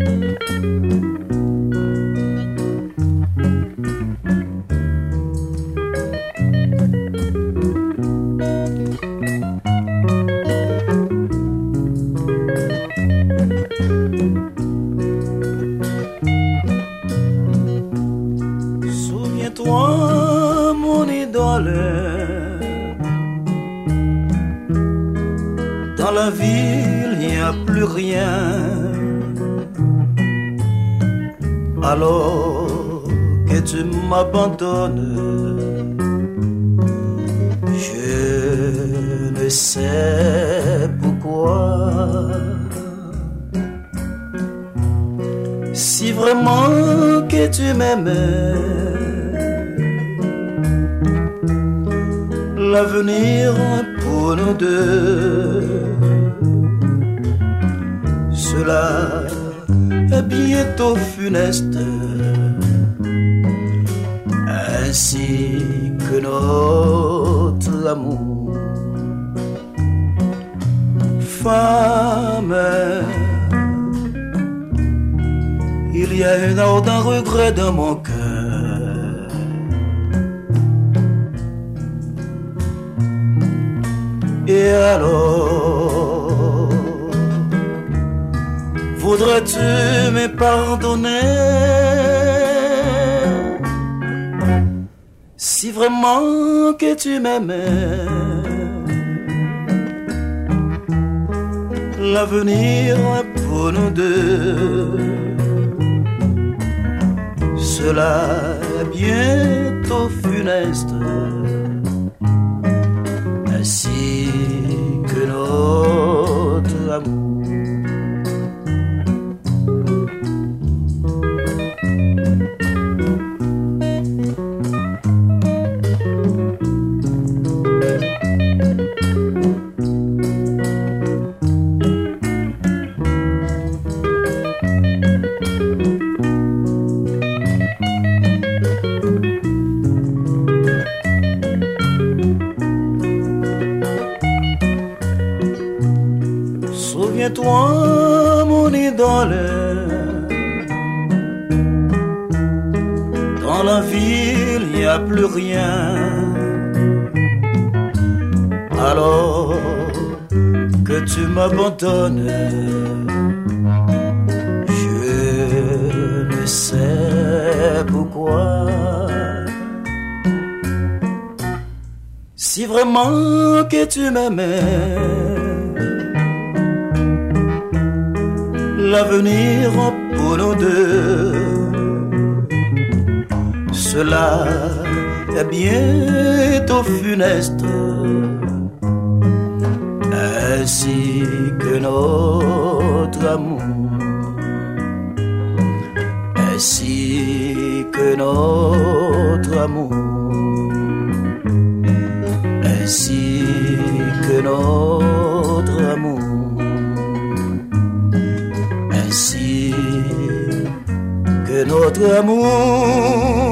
Souviens-toi, mon idole, dans la ville, il n'y a plus rien. Alors que tu m'abandonnes, je ne sais pourquoi. Si vraiment que tu m'aimais, l'avenir pour nous deux, cela est bientôt funeste, ainsi que notre amour. Femme, il y a un ardent regret dans mon cœur. Et alors, voudrais-tu me pardonner? Si vraiment que tu m'aimais, l'avenir pour nous deux, cela est bientôt funeste, ainsi que notre amour. Souviens-toi, mon idole, dans la ville, il n'y a plus rien. Alors que tu m'abandonnes, je ne sais pourquoi. Si vraiment que tu m'aimais, l'avenir pour nous deux, cela est bientôt funeste, ainsi que notre amour, ainsi que notre amour, ainsi que notre amour, ainsi que notre amour.